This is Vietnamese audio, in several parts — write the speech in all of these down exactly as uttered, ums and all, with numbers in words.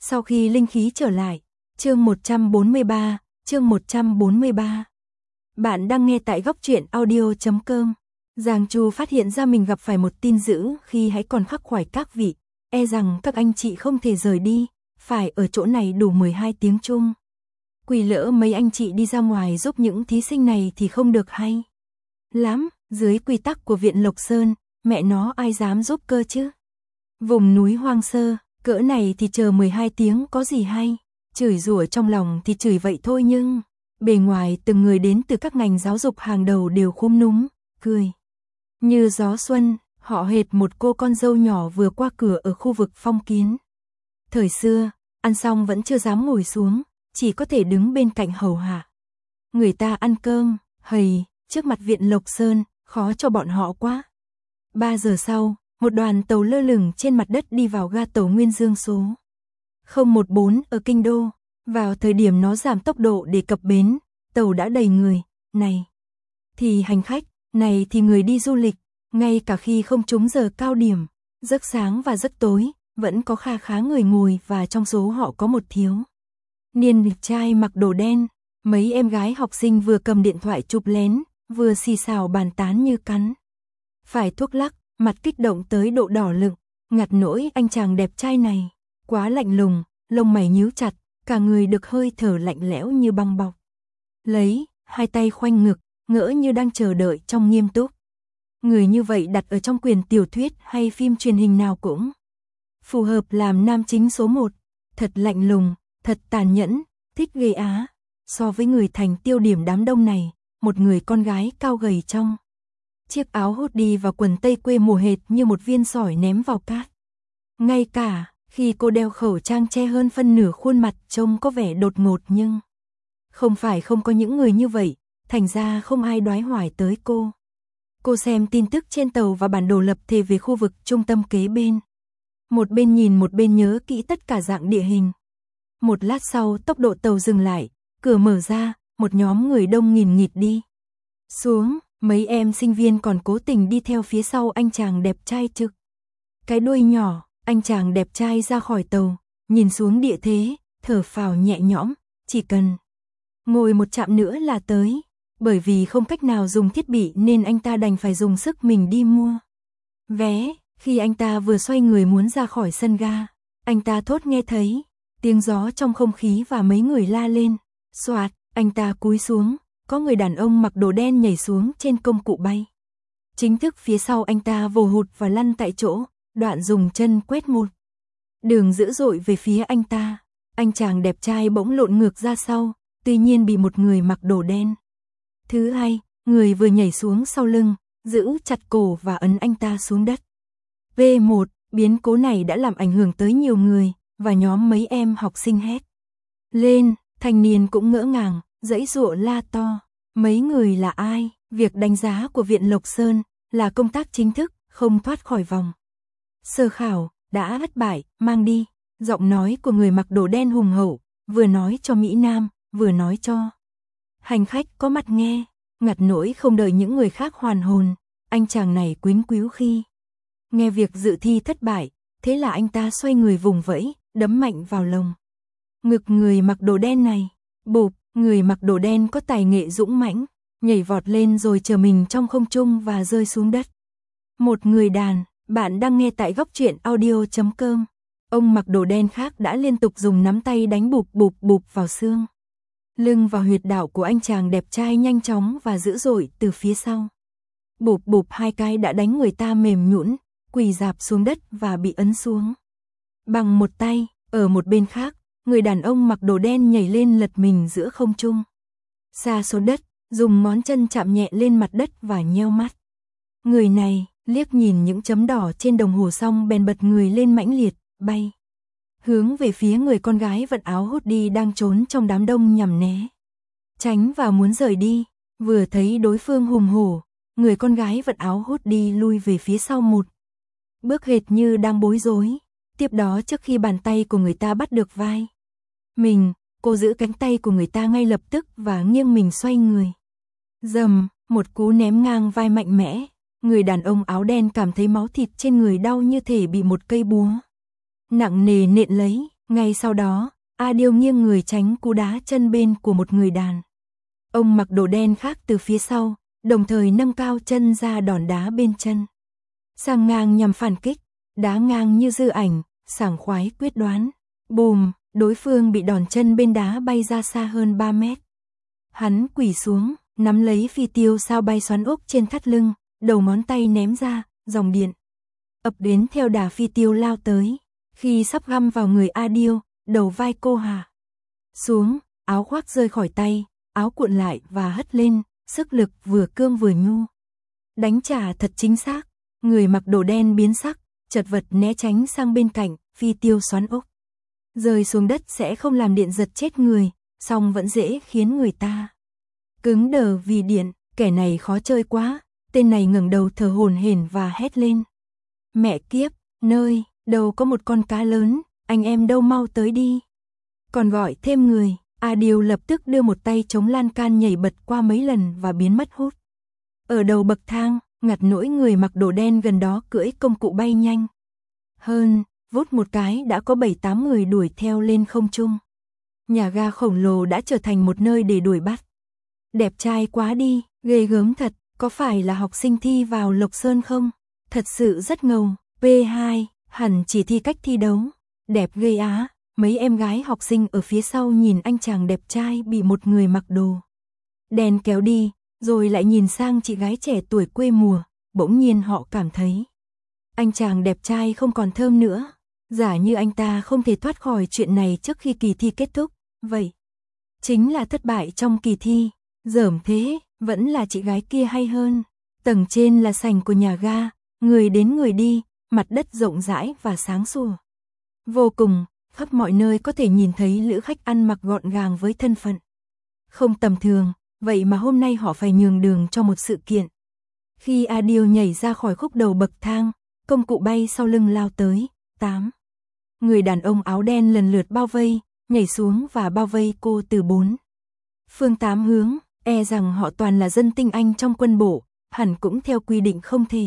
Sau khi linh khí trở lại, chương một trăm bốn mươi ba, chương một trăm bốn mươi ba. Bạn đang nghe tại góc truyện audio chấm com. Giang Chu phát hiện ra mình gặp phải một tin dữ khi hãy còn khắc khoải các vị, e rằng các anh chị không thể rời đi, phải ở chỗ này đủ mười hai tiếng chung. Quỷ lỡ mấy anh chị đi ra ngoài giúp những thí sinh này thì không được hay lắm, dưới quy tắc của Viện Lộc Sơn, mẹ nó ai dám giúp cơ chứ. Vùng núi hoang sơ, cỡ này thì chờ mười hai tiếng có gì hay, chửi rủa trong lòng thì chửi vậy thôi nhưng bề ngoài từng người đến từ các ngành giáo dục hàng đầu đều khúm núm, cười như gió xuân, họ hệt một cô con dâu nhỏ vừa qua cửa ở khu vực phong kiến. Thời xưa, ăn xong vẫn chưa dám ngồi xuống, chỉ có thể đứng bên cạnh hầu hạ. Người ta ăn cơm, hầy, trước mặt Viện Lộc Sơn, khó cho bọn họ quá. Ba giờ sau, một đoàn tàu lơ lửng trên mặt đất đi vào ga tàu Nguyên Dương số không một bốn ở Kinh Đô. Vào thời điểm nó giảm tốc độ để cập bến, tàu đã đầy người, này thì hành khách, này thì người đi du lịch, ngay cả khi không trúng giờ cao điểm, giấc sáng và giấc tối, vẫn có kha khá người ngồi và trong số họ có một thiếu niên đẹp trai mặc đồ đen, mấy em gái học sinh vừa cầm điện thoại chụp lén, vừa xì xào bàn tán như cắn phải thuốc lắc, mặt kích động tới độ đỏ lựng, ngặt nỗi anh chàng đẹp trai này quá lạnh lùng, lông mày nhíu chặt, cả người được hơi thở lạnh lẽo như băng bọc. Lấy, hai tay khoanh ngực, ngỡ như đang chờ đợi trong nghiêm túc. Người như vậy đặt ở trong quyển tiểu thuyết hay phim truyền hình nào cũng phù hợp làm nam chính số một, thật lạnh lùng, thật tàn nhẫn, thích ghê á. So với người thành tiêu điểm đám đông này, một người con gái cao gầy trong chiếc áo hoodie và quần tây quê mùa hệt như một viên sỏi ném vào cát. Ngay cả khi cô đeo khẩu trang che hơn phân nửa khuôn mặt trông có vẻ đột ngột nhưng không phải không có những người như vậy, thành ra không ai đoái hoài tới cô. Cô xem tin tức trên tàu và bản đồ lập thể về khu vực trung tâm kế bên. Một bên nhìn một bên nhớ kỹ tất cả dạng địa hình. Một lát sau tốc độ tàu dừng lại, cửa mở ra, một nhóm người đông nghìn nghịt đi xuống, mấy em sinh viên còn cố tình đi theo phía sau anh chàng đẹp trai trực cái đuôi nhỏ. Anh chàng đẹp trai ra khỏi tàu, nhìn xuống địa thế, thở phào nhẹ nhõm, chỉ cần ngồi một chạm nữa là tới. Bởi vì không cách nào dùng thiết bị nên anh ta đành phải dùng sức mình đi mua vé. Khi anh ta vừa xoay người muốn ra khỏi sân ga, anh ta thốt nghe thấy tiếng gió trong không khí và mấy người la lên. Soạt, anh ta cúi xuống, có người đàn ông mặc đồ đen nhảy xuống trên công cụ bay. Chính thức phía sau anh ta vồ hụt và lăn tại chỗ. Đoạn dùng chân quét một đường dữ dội về phía anh ta. Anh chàng đẹp trai bỗng lộn ngược ra sau, tuy nhiên bị một người mặc đồ đen thứ hai, người vừa nhảy xuống sau lưng, giữ chặt cổ và ấn anh ta xuống đất. vê một, biến cố này đã làm ảnh hưởng tới nhiều người, và nhóm mấy em học sinh hét lên, thanh niên cũng ngỡ ngàng, giãy giụa la to. Mấy người là ai? Việc đánh giá của Viện Lộc Sơn là công tác chính thức, không thoát khỏi vòng sơ khảo, đã thất bại, mang đi. Giọng nói của người mặc đồ đen hùng hậu, vừa nói cho Mỹ Nam, vừa nói cho hành khách có mặt nghe. Ngặt nỗi không đợi những người khác hoàn hồn, anh chàng này quýnh quíu khi nghe việc dự thi thất bại, thế là anh ta xoay người vùng vẫy, đấm mạnh vào lồng ngực người mặc đồ đen này. Bụp, người mặc đồ đen có tài nghệ dũng mãnh, nhảy vọt lên rồi chờ mình trong không trung và rơi xuống đất. Một người đàn. Bạn đang nghe tại góc truyện audio chấm com. Ông mặc đồ đen khác đã liên tục dùng nắm tay đánh bụp bụp bụp vào xương lưng và huyệt đạo của anh chàng đẹp trai nhanh chóng và dữ dội từ phía sau. Bụp bụp hai cái đã đánh người ta mềm nhũn, quỳ rạp xuống đất và bị ấn xuống bằng một tay. Ở một bên khác, người đàn ông mặc đồ đen nhảy lên lật mình giữa không trung, sa xuống đất, dùng ngón chân chạm nhẹ lên mặt đất và nheo mắt. Người này liếc nhìn những chấm đỏ trên đồng hồ xong bèn bật người lên mãnh liệt, bay hướng về phía người con gái vận áo hoodie đang trốn trong đám đông nhằm né tránh và muốn rời đi. Vừa thấy đối phương hùng hổ, người con gái vận áo hoodie lui về phía sau một bước hệt như đang bối rối. Tiếp đó trước khi bàn tay của người ta bắt được vai mình, cô giữ cánh tay của người ta ngay lập tức và nghiêng mình xoay người. Dầm, một cú ném ngang vai mạnh mẽ. Người đàn ông áo đen cảm thấy máu thịt trên người đau như thể bị một cây búa nặng nề nện lấy, Ngay sau đó, Adil nghiêng người tránh cú đá chân bên của một người đàn ông mặc đồ đen khác từ phía sau, đồng thời nâng cao chân ra đòn đá bên chân. Sang ngang nhằm phản kích, đá ngang như dư ảnh, sảng khoái quyết đoán. Bùm, đối phương bị đòn chân bên đá bay ra xa hơn ba mét. Hắn quỳ xuống, nắm lấy phi tiêu sao bay xoắn ốc trên thắt lưng, đầu ngón tay ném ra, dòng điện ập đến theo đà phi tiêu lao tới. Khi sắp găm vào người Adil, đầu vai cô hạ xuống, áo khoác rơi khỏi tay, áo cuộn lại và hất lên, sức lực vừa cương vừa nhu. Đánh trả thật chính xác, người mặc đồ đen biến sắc, chật vật né tránh sang bên cạnh, phi tiêu xoắn ốc. Rơi xuống đất sẽ không làm điện giật chết người, song vẫn dễ khiến người ta cứng đờ vì điện, kẻ này khó chơi quá. Tên này ngẩng đầu thở hổn hển và hét lên. Mẹ kiếp, nơi đâu có một con cá lớn, anh em đâu mau tới đi. Còn gọi thêm người, Adil lập tức đưa một tay chống lan can nhảy bật qua mấy lần và biến mất hút. Ở đầu bậc thang, ngặt nỗi người mặc đồ đen gần đó cưỡi công cụ bay nhanh hơn, vút một cái đã có bảy tám người đuổi theo lên không trung. Nhà ga khổng lồ đã trở thành một nơi để đuổi bắt. Đẹp trai quá đi, ghê gớm thật, có phải là học sinh thi vào Lộc Sơn không? Thật sự rất ngầu, P hai, hẳn chỉ thi cách thi đấu. Đẹp ghê á, mấy em gái học sinh ở phía sau nhìn anh chàng đẹp trai bị một người mặc đồ đen kéo đi, rồi lại nhìn sang chị gái trẻ tuổi quê mùa, bỗng nhiên họ cảm thấy anh chàng đẹp trai không còn thơm nữa. Giả như anh ta không thể thoát khỏi chuyện này trước khi kỳ thi kết thúc, vậy chính là thất bại trong kỳ thi. Dởm thế, vẫn là chị gái kia hay hơn. Tầng trên là sảnh của nhà ga, người đến người đi, mặt đất rộng rãi và sáng sủa vô cùng, khắp mọi nơi có thể nhìn thấy lữ khách ăn mặc gọn gàng với thân phận không tầm thường, vậy mà hôm nay họ phải nhường đường cho một sự kiện. Khi Adil nhảy ra khỏi khúc đầu bậc thang, công cụ bay sau lưng lao tới, tám người đàn ông áo đen lần lượt bao vây, nhảy xuống và bao vây cô từ bốn phương tám hướng, e rằng họ toàn là dân tinh anh trong quân bộ, hẳn cũng theo quy định không thể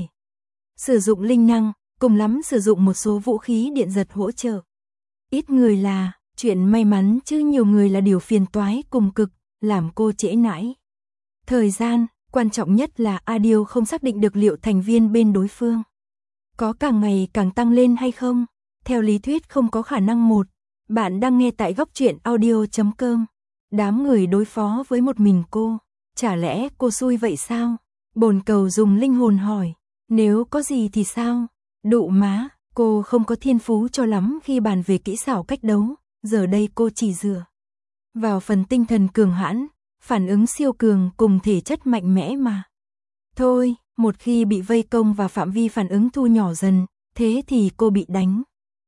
sử dụng linh năng, cùng lắm sử dụng một số vũ khí điện giật hỗ trợ. Ít người là chuyện may mắn chứ nhiều người là điều phiền toái cùng cực, làm cô trễ nải thời gian. Quan trọng nhất là Adil không xác định được liệu thành viên bên đối phương có càng ngày càng tăng lên hay không. Theo lý thuyết không có khả năng. Một bạn đang nghe tại góc truyện audio chấm com. Đám người đối phó với một mình cô, chả lẽ cô xui vậy sao? Bồn cầu dùng linh hồn hỏi. Nếu có gì thì sao? Đụ má, cô không có thiên phú cho lắm khi bàn về kỹ xảo cách đấu, giờ đây cô chỉ dựa vào phần tinh thần cường hãn, phản ứng siêu cường cùng thể chất mạnh mẽ mà thôi. Một khi bị vây công và phạm vi phản ứng thu nhỏ dần, thế thì cô bị đánh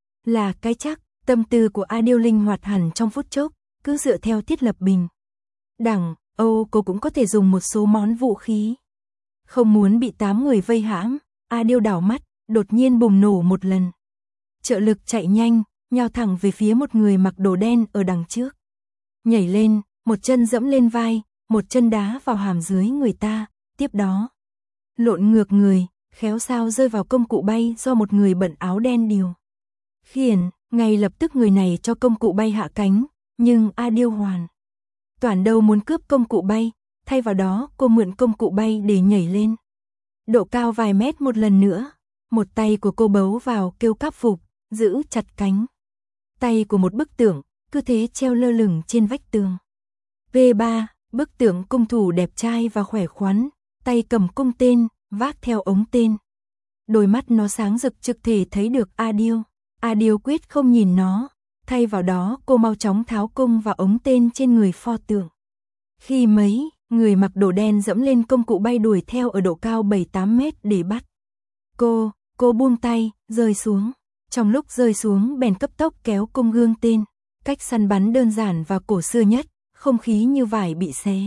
là cái chắc. Tâm tư của Adil linh hoạt hẳn trong phút chốc, cứ dựa theo thiết lập bình đẳng, Âu cô cũng có thể dùng một số món vũ khí. Không muốn bị tám người vây hãm, Adil đảo mắt, đột nhiên bùng nổ một lần. Trợ lực chạy nhanh, nhào thẳng về phía một người mặc đồ đen ở đằng trước. Nhảy lên, một chân dẫm lên vai, một chân đá vào hàm dưới người ta, tiếp đó lộn ngược người, khéo sao rơi vào công cụ bay do một người bận áo đen điều khiển. Ngay lập tức người này cho công cụ bay hạ cánh, nhưng Adil hoàn toàn đâu muốn cướp công cụ bay, thay vào đó cô mượn công cụ bay để nhảy lên độ cao vài mét một lần nữa. Một tay của cô bấu vào kêu cáp phục, giữ chặt cánh tay của một bức tượng, cứ thế treo lơ lửng trên vách tường. P ba, bức tượng cung thủ đẹp trai và khỏe khoắn, tay cầm cung tên, vác theo ống tên. Đôi mắt nó sáng rực trực thể thấy được Adil. Adil quyết không nhìn nó, thay vào đó cô mau chóng tháo cung và ống tên trên người pho tượng. Khi mấy người mặc đồ đen dẫm lên công cụ bay đuổi theo ở độ cao bảy tám mét để bắt cô, cô buông tay, rơi xuống. Trong lúc rơi xuống bèn cấp tốc kéo cung gương tên. Cách săn bắn đơn giản và cổ xưa nhất, không khí như vải bị xé.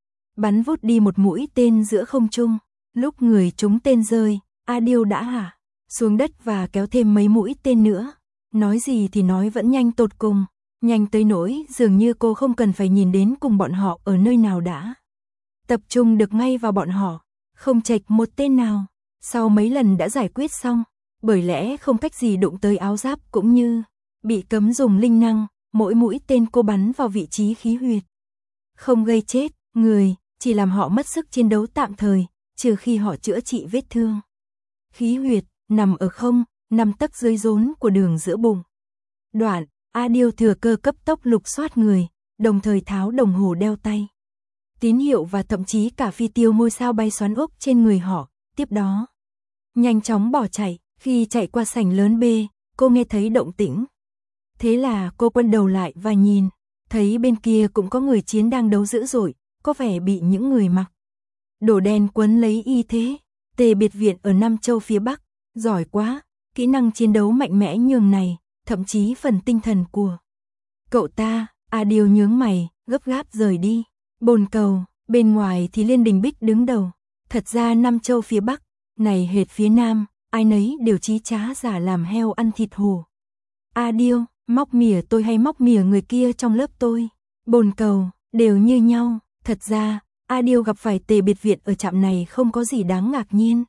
Bắn vút đi một mũi tên giữa không trung. Lúc người trúng tên rơi, Adil đã hạ xuống đất và kéo thêm mấy mũi tên nữa. Nói gì thì nói vẫn nhanh tột cùng, nhanh tới nỗi dường như cô không cần phải nhìn đến cùng bọn họ ở nơi nào đã tập trung được ngay vào bọn họ, không chệch một tên nào. Sau mấy lần đã giải quyết xong, bởi lẽ không cách gì đụng tới áo giáp cũng như Bị cấm dùng linh năng, mỗi mũi tên cô bắn vào vị trí khí huyệt. Không gây chết người, chỉ làm họ mất sức chiến đấu tạm thời, trừ khi họ chữa trị vết thương. Khí huyệt nằm ở không, năm tấc dưới rốn của đường giữa bụng. Đoạn, Adil thừa cơ cấp tốc lục soát người, đồng thời tháo đồng hồ đeo tay. Tín hiệu và thậm chí cả phi tiêu ngôi sao bay xoắn ốc trên người họ, tiếp đó nhanh chóng bỏ chạy. Khi chạy qua sảnh lớn B, cô nghe thấy động tĩnh. Thế là cô quay đầu lại và nhìn, thấy bên kia cũng có người chiến đang đấu dữ dội, có vẻ bị những người mặc đồ đen quấn lấy y thế. Tề biệt viện ở Nam Châu phía Bắc, giỏi quá, kỹ năng chiến đấu mạnh mẽ nhường này, thậm chí phần tinh thần của cậu ta. Adil nhướng mày, gấp gáp rời đi. Bồn cầu, bên ngoài thì Liên Đình Bích đứng đầu. Thật ra Nam Châu phía Bắc, này hệt phía Nam, ai nấy đều chí trá giả làm heo ăn thịt hổ. Adil, móc mỉa tôi hay móc mỉa người kia trong lớp tôi? Bồn cầu, đều như nhau. Thật ra, Adil gặp phải Tề biệt viện ở trạm này không có gì đáng ngạc nhiên.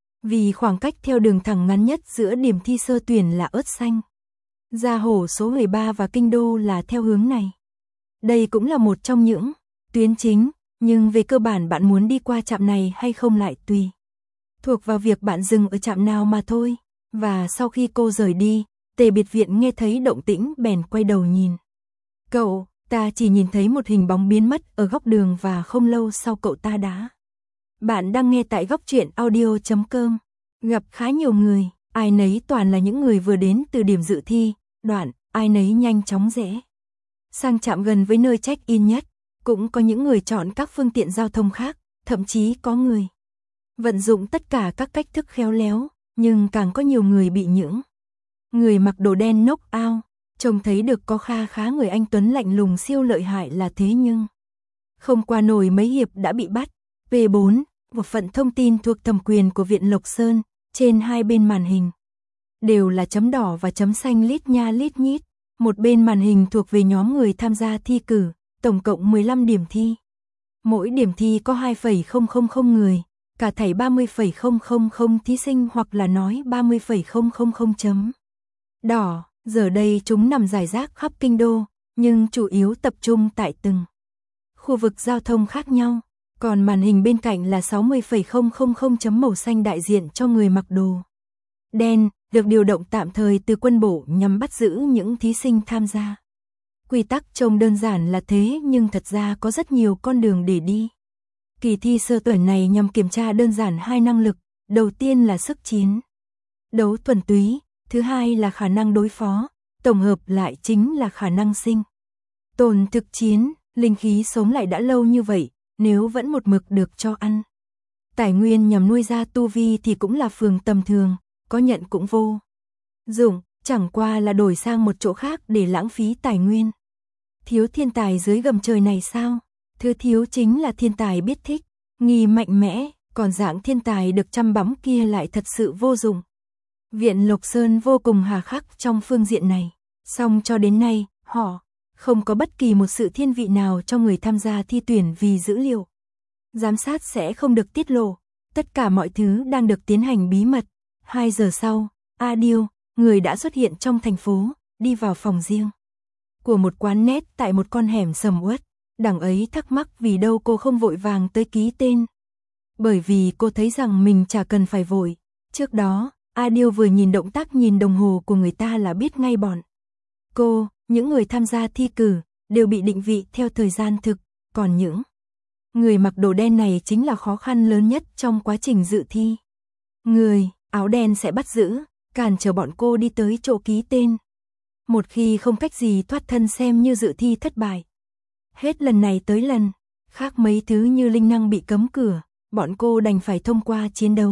Vì khoảng cách theo đường thẳng ngắn nhất giữa điểm thi sơ tuyển là ớt xanh. Gia hổ số mười ba và kinh đô là theo hướng này. Đây cũng là một trong những tuyến chính, nhưng về cơ bản bạn muốn đi qua trạm này hay không lại tùy thuộc vào việc bạn dừng ở trạm nào mà thôi. Và sau khi cô rời đi, Tề biệt viện nghe thấy động tĩnh bèn quay đầu nhìn. Cậu, ta chỉ nhìn thấy một hình bóng biến mất ở góc đường và không lâu sau cậu ta đã. Bạn đang nghe tại góc truyện audio chấm com. Gặp khá nhiều người, ai nấy toàn là những người vừa đến từ điểm dự thi. Đoạn, ai nấy nhanh chóng rẽ sang trạm gần với nơi check-in nhất. Cũng có những người chọn các phương tiện giao thông khác, thậm chí có người vận dụng tất cả các cách thức khéo léo, nhưng càng có nhiều người bị những người mặc đồ đen knock out. Trông thấy được có kha khá người anh tuấn lạnh lùng siêu lợi hại là thế nhưng không qua nổi mấy hiệp đã bị bắt. P bốn, bộ phận thông tin thuộc thẩm quyền của Viện Lộc Sơn, trên hai bên màn hình đều là chấm đỏ và chấm xanh lít nha lít nhít. Một bên màn hình thuộc về nhóm người tham gia thi cử, tổng cộng mười lăm điểm thi. Mỗi điểm thi có hai phẩy không không không người, cả thảy ba mươi phẩy không không không thí sinh, hoặc là nói ba mươi phẩy không không không chấm đỏ. Giờ đây chúng nằm rải rác khắp kinh đô, nhưng chủ yếu tập trung tại từng khu vực giao thông khác nhau. Còn màn hình bên cạnh là sáu mươi phẩy không không không chấm màu xanh đại diện cho người mặc đồ đen, được điều động tạm thời từ quân bộ nhằm bắt giữ những thí sinh tham gia. Quy tắc trông đơn giản là thế nhưng thật ra có rất nhiều con đường để đi. Kỳ thi sơ tuyển này nhằm kiểm tra đơn giản hai năng lực, đầu tiên là sức chiến đấu thuần túy, thứ hai là khả năng đối phó, tổng hợp lại chính là khả năng sinh tồn thực chiến. Linh khí sống lại đã lâu như vậy, nếu vẫn một mực được cho ăn tài nguyên nhằm nuôi ra tu vi thì cũng là phường tầm thường, có nhận cũng vô dụng, chẳng qua là đổi sang một chỗ khác để lãng phí tài nguyên. Thiếu thiên tài dưới gầm trời này sao? Thứ thiếu chính là thiên tài biết thích nghi mạnh mẽ, còn dạng thiên tài được chăm bắm kia lại thật sự vô dụng. Viện Lộc Sơn vô cùng hà khắc trong phương diện này, song cho đến nay, họ không có bất kỳ một sự thiên vị nào cho người tham gia thi tuyển vì dữ liệu giám sát sẽ không được tiết lộ. Tất cả mọi thứ đang được tiến hành bí mật. Hai giờ sau, Adil, người đã xuất hiện trong thành phố, đi vào phòng riêng của một quán net tại một con hẻm sầm uất. Đằng ấy thắc mắc vì đâu cô không vội vàng tới ký tên. Bởi vì cô thấy rằng mình chả cần phải vội. Trước đó, Adil vừa nhìn động tác nhìn đồng hồ của người ta là biết ngay bọn cô, những người tham gia thi cử, đều bị định vị theo thời gian thực, còn những người mặc đồ đen này chính là khó khăn lớn nhất trong quá trình dự thi. Người áo đen sẽ bắt giữ, cản trở bọn cô đi tới chỗ ký tên. Một khi không cách gì thoát thân xem như dự thi thất bại. Hết lần này tới lần khác, mấy thứ như linh năng bị cấm cửa, bọn cô đành phải thông qua chiến đấu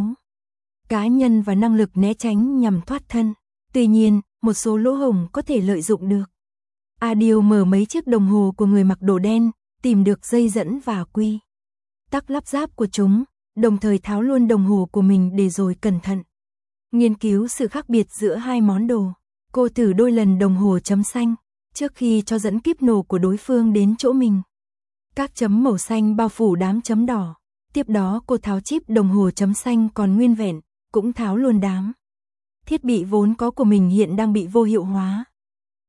cá nhân và năng lực né tránh nhằm thoát thân. Tuy nhiên, một số lỗ hổng có thể lợi dụng được. Adil mở mấy chiếc đồng hồ của người mặc đồ đen, tìm được dây dẫn và quy tắc lắp ráp của chúng, đồng thời tháo luôn đồng hồ của mình để rồi cẩn thận nghiên cứu sự khác biệt giữa hai món đồ. Cô thử đôi lần đồng hồ chấm xanh, trước khi cho dẫn kíp nổ của đối phương đến chỗ mình. Các chấm màu xanh bao phủ đám chấm đỏ. Tiếp đó cô tháo chip đồng hồ chấm xanh còn nguyên vẹn, cũng tháo luôn đám thiết bị vốn có của mình hiện đang bị vô hiệu hóa.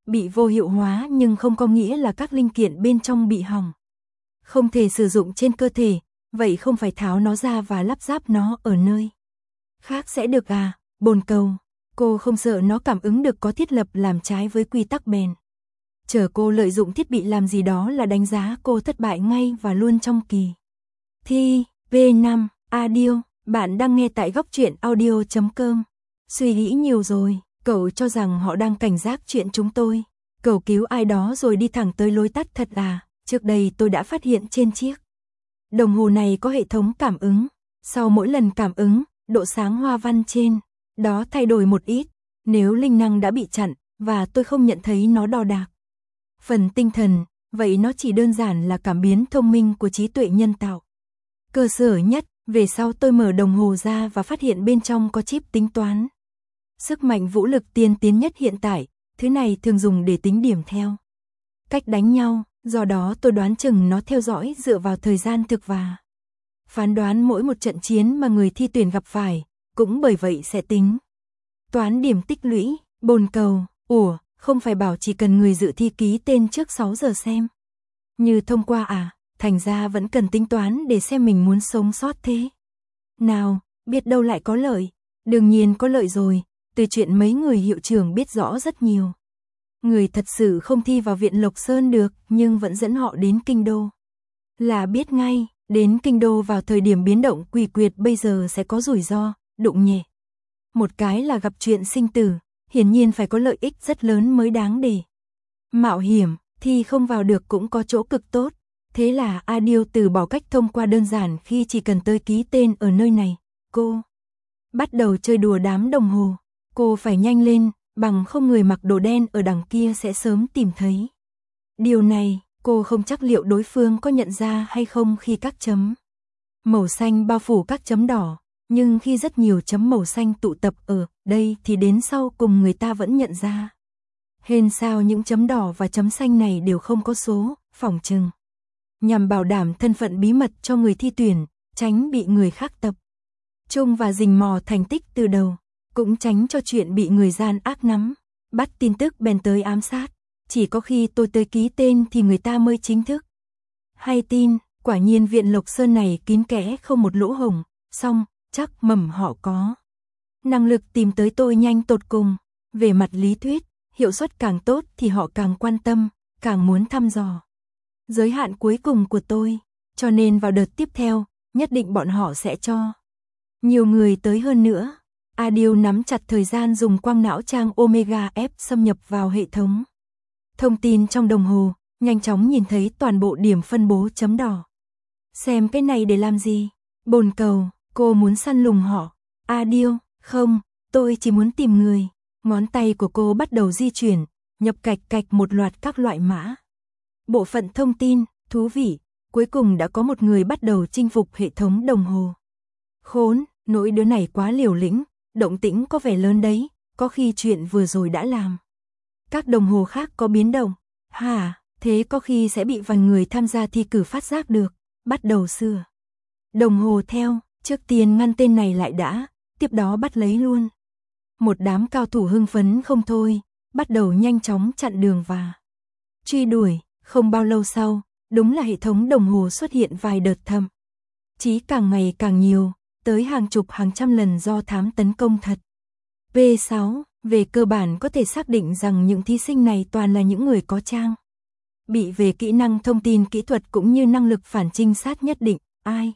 Bị vô hiệu hóa nhưng không có nghĩa là các linh kiện bên trong bị hỏng. Không thể sử dụng trên cơ thể, vậy không phải tháo nó ra và lắp ráp nó ở nơi khác sẽ được à? Bồn cầu, cô không sợ nó cảm ứng được có thiết lập làm trái với quy tắc bền. Chờ cô lợi dụng thiết bị làm gì đó là đánh giá cô thất bại ngay và luôn trong kỳ thi. vê năm Audio, bạn đang nghe tại góc truyện audio chấm com. Suy nghĩ nhiều rồi, cậu cho rằng họ đang cảnh giác chuyện chúng tôi. Cầu cứu ai đó rồi đi thẳng tới lối tắt thật à? Trước đây tôi đã phát hiện trên chiếc đồng hồ này có hệ thống cảm ứng. Sau mỗi lần cảm ứng, độ sáng hoa văn trên đó thay đổi một ít. Nếu linh năng đã bị chặn và tôi không nhận thấy nó đo đạc phần tinh thần, vậy nó chỉ đơn giản là cảm biến thông minh của trí tuệ nhân tạo. Cơ sở nhất, về sau tôi mở đồng hồ ra và phát hiện bên trong có chip tính toán. Sức mạnh vũ lực tiên tiến nhất hiện tại, thứ này thường dùng để tính điểm theo cách đánh nhau, do đó tôi đoán chừng nó theo dõi dựa vào thời gian thực và phán đoán mỗi một trận chiến mà người thi tuyển gặp phải, cũng bởi vậy sẽ tính toán điểm tích lũy. Bồn cầu, ủa, không phải bảo chỉ cần người dự thi ký tên trước sáu giờ xem như thông qua à, thành ra vẫn cần tính toán để xem mình muốn sống sót thế nào, biết đâu lại có lợi. Đương nhiên có lợi rồi, từ chuyện mấy người hiệu trưởng biết rõ rất nhiều. Người thật sự không thi vào viện Lộc Sơn được, nhưng vẫn dẫn họ đến kinh đô. Là biết ngay, đến kinh đô vào thời điểm biến động quỷ quyệt bây giờ sẽ có rủi ro, đụng nhẹ một cái là gặp chuyện sinh tử, hiển nhiên phải có lợi ích rất lớn mới đáng để mạo hiểm. Thi không vào được cũng có chỗ cực tốt. Thế là Adil từ bỏ cách thông qua đơn giản khi chỉ cần tới ký tên ở nơi này. Cô bắt đầu chơi đùa đám đồng hồ. Cô phải nhanh lên, bằng không người mặc đồ đen ở đằng kia sẽ sớm tìm thấy. Điều này, cô không chắc liệu đối phương có nhận ra hay không khi các chấm màu xanh bao phủ các chấm đỏ. Nhưng khi rất nhiều chấm màu xanh tụ tập ở đây thì đến sau cùng người ta vẫn nhận ra. Hên sao những chấm đỏ và chấm xanh này đều không có số, phỏng chừng nhằm bảo đảm thân phận bí mật cho người thi tuyển, tránh bị người khác tập trung và rình mò thành tích từ đầu, cũng tránh cho chuyện bị người gian ác nắm bắt tin tức bèn tới ám sát. Chỉ có khi tôi tới ký tên thì người ta mới chính thức hay tin. Quả nhiên viện Lộc Sơn này kín kẽ không một lỗ hổng, xong chắc mầm họ có năng lực tìm tới tôi nhanh tột cùng. Về mặt lý thuyết, hiệu suất càng tốt thì họ càng quan tâm, càng muốn thăm dò giới hạn cuối cùng của tôi, cho nên vào đợt tiếp theo, nhất định bọn họ sẽ cho nhiều người tới hơn nữa. Adil nắm chặt thời gian dùng quang não trang Omega F xâm nhập vào hệ thống thông tin trong đồng hồ, nhanh chóng nhìn thấy toàn bộ điểm phân bố chấm đỏ. Xem cái này để làm gì? Bồn cầu, cô muốn săn lùng họ. Adil, không, tôi chỉ muốn tìm người. Ngón tay của cô bắt đầu di chuyển, nhập cạch cạch một loạt các loại mã. Bộ phận thông tin, thú vị, cuối cùng đã có một người bắt đầu chinh phục hệ thống đồng hồ. Khốn, nỗi đứa này quá liều lĩnh, động tĩnh có vẻ lớn đấy, có khi chuyện vừa rồi đã làm các đồng hồ khác có biến động. Hả, thế có khi sẽ bị vài người tham gia thi cử phát giác được, bắt đầu sửa đồng hồ theo, trước tiên ngăn tên này lại đã, tiếp đó bắt lấy luôn. Một đám cao thủ hưng phấn không thôi, bắt đầu nhanh chóng chặn đường và truy đuổi. Không bao lâu sau, đúng là hệ thống đồng hồ xuất hiện vài đợt thậm chí càng ngày càng nhiều, tới hàng chục hàng trăm lần do thám tấn công thật. vê sáu, về cơ bản có thể xác định rằng những thí sinh này toàn là những người có trang bị về kỹ năng thông tin kỹ thuật cũng như năng lực phản trinh sát nhất định. Ai?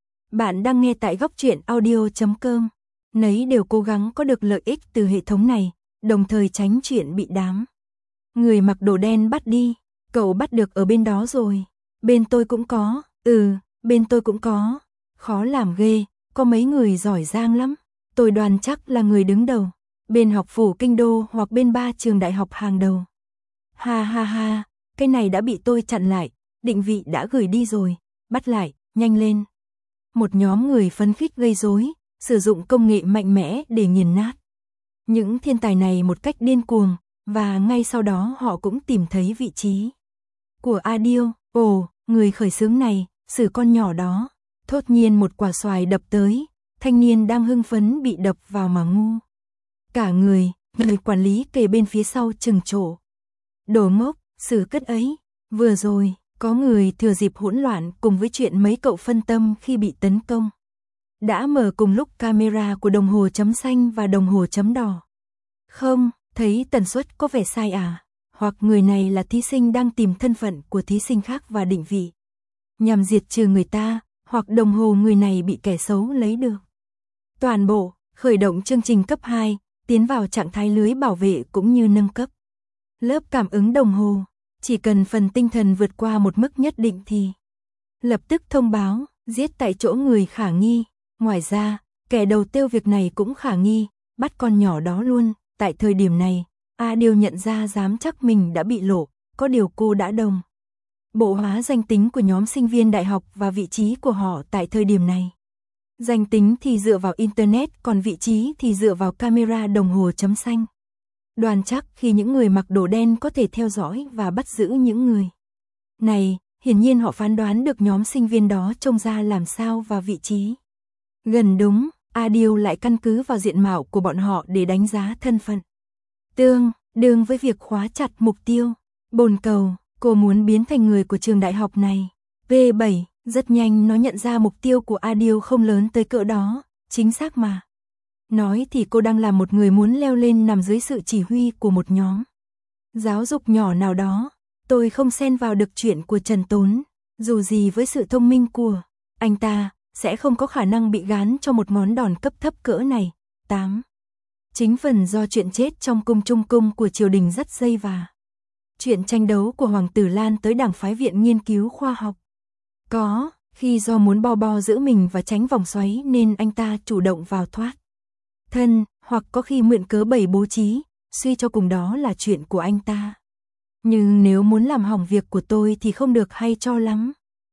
Bạn đang nghe tại góc truyện audio chấm com. Nấy đều cố gắng có được lợi ích từ hệ thống này, đồng thời tránh chuyện bị đám người mặc đồ đen bắt đi. Cậu bắt được ở bên đó rồi. Bên tôi cũng có. Ừ, bên tôi cũng có. Khó làm ghê, có mấy người giỏi giang lắm. Tôi đoán chắc là người đứng đầu. Bên học phủ kinh đô hoặc bên ba trường đại học hàng đầu. Ha ha ha, cái này đã bị tôi chặn lại. Định vị đã gửi đi rồi. Bắt lại, nhanh lên. Một nhóm người phấn khích gây rối, sử dụng công nghệ mạnh mẽ để nghiền nát những thiên tài này một cách điên cuồng, và ngay sau đó họ cũng tìm thấy vị trí của Adil. Ồ, người khởi xướng này, xử con nhỏ đó. Thốt nhiên một quả xoài đập tới, thanh niên đang hưng phấn bị đập vào mà ngu cả người, người quản lý kề bên phía sau trừng trộ. Đồ ngốc, xử cất ấy. Vừa rồi, có người thừa dịp hỗn loạn cùng với chuyện mấy cậu phân tâm khi bị tấn công. Đã mở cùng lúc camera của đồng hồ chấm xanh và đồng hồ chấm đỏ. Không, thấy tần suất có vẻ sai à? Hoặc người này là thí sinh đang tìm thân phận của thí sinh khác và định vị nhằm diệt trừ người ta, hoặc đồng hồ người này bị kẻ xấu lấy được. Toàn bộ, khởi động chương trình cấp hai, tiến vào trạng thái lưới bảo vệ cũng như nâng cấp. Lớp cảm ứng đồng hồ, chỉ cần phần tinh thần vượt qua một mức nhất định thì lập tức thông báo, giết tại chỗ người khả nghi. Ngoài ra, kẻ đầu tiêu việc này cũng khả nghi, bắt con nhỏ đó luôn. Tại thời điểm này, Adele nhận ra dám chắc mình đã bị lộ, có điều cô đã đồng bộ hóa danh tính của nhóm sinh viên đại học và vị trí của họ tại thời điểm này. Danh tính thì dựa vào Internet, còn vị trí thì dựa vào camera đồng hồ chấm xanh. Đoán chắc khi những người mặc đồ đen có thể theo dõi và bắt giữ những người này, hiển nhiên họ phán đoán được nhóm sinh viên đó trông ra làm sao và vị trí. Gần đúng, Adele lại căn cứ vào diện mạo của bọn họ để đánh giá thân phận. Tương đương với việc khóa chặt mục tiêu. Bồn cầu, cô muốn biến thành người của trường đại học này. V bảy, rất nhanh nó nhận ra mục tiêu của Adele không lớn tới cỡ đó, chính xác mà. Nói thì cô đang là một người muốn leo lên nằm dưới sự chỉ huy của một nhóm giáo dục nhỏ nào đó. Tôi không xen vào được chuyện của Trần Tốn, dù gì với sự thông minh của anh ta, sẽ không có khả năng bị gán cho một ngón đòn cấp thấp cỡ này. tám. Chính phần do chuyện chết trong cung trung cung của triều đình dắt dây và chuyện tranh đấu của Hoàng tử Lan tới đảng phái viện nghiên cứu khoa học. Có, khi do muốn bo bo giữ mình và tránh vòng xoáy nên anh ta chủ động vào thoát thân, hoặc có khi mượn cớ bày bố trí, suy cho cùng đó là chuyện của anh ta. Nhưng nếu muốn làm hỏng việc của tôi thì không được hay cho lắm.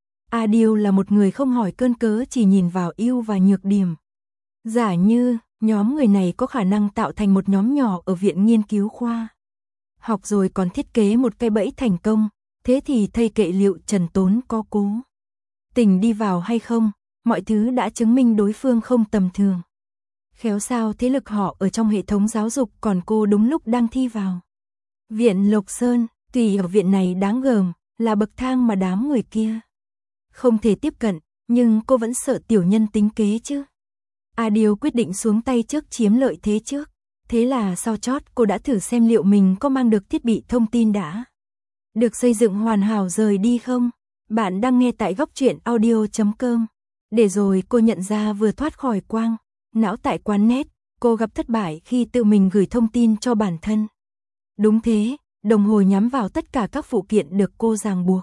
Adele là một người không hỏi cơn cớ, chỉ nhìn vào ưu và nhược điểm. Giả như, nhóm người này có khả năng tạo thành một nhóm nhỏ ở viện nghiên cứu khoa học rồi còn thiết kế một cái bẫy thành công, thế thì thây kệ liệu Trần Tốn có cố tình đi vào hay không, mọi thứ đã chứng minh đối phương không tầm thường. Khéo sao thế lực họ ở trong hệ thống giáo dục, còn cô đúng lúc đang thi vào viện Lộc Sơn, tùy ở viện này đáng gờm, là bậc thang mà đám người kia không thể tiếp cận, nhưng cô vẫn sợ tiểu nhân tính kế chứ. Adele quyết định xuống tay trước, chiếm lợi thế trước. Thế là sau chót cô đã thử xem liệu mình có mang được thiết bị thông tin đã được xây dựng hoàn hảo rời đi không. Bạn đang nghe tại góc truyện audio chấm com. Để rồi cô nhận ra vừa thoát khỏi quang não tại quán net, cô gặp thất bại khi tự mình gửi thông tin cho bản thân. Đúng thế, đồng hồ nhắm vào tất cả các phụ kiện được cô ràng buộc.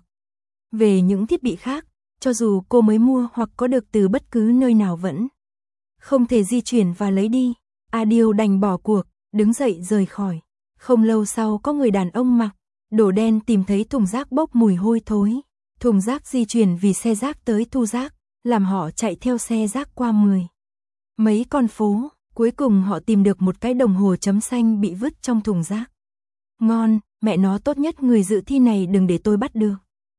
Về những thiết bị khác, cho dù cô mới mua hoặc có được từ bất cứ nơi nào vẫn không thể di chuyển và lấy đi. Adele đành bỏ cuộc, đứng dậy rời khỏi. Không lâu sau có người đàn ông mặc đồ đen tìm thấy thùng rác bốc mùi hôi thối. Thùng rác di chuyển vì xe rác tới thu rác, làm họ chạy theo xe rác qua mười mấy con phố. Cuối cùng họ tìm được một cái đồng hồ chấm xanh bị vứt trong thùng rác. Ngon, mẹ nó, tốt nhất người dự thi này đừng để tôi bắt được.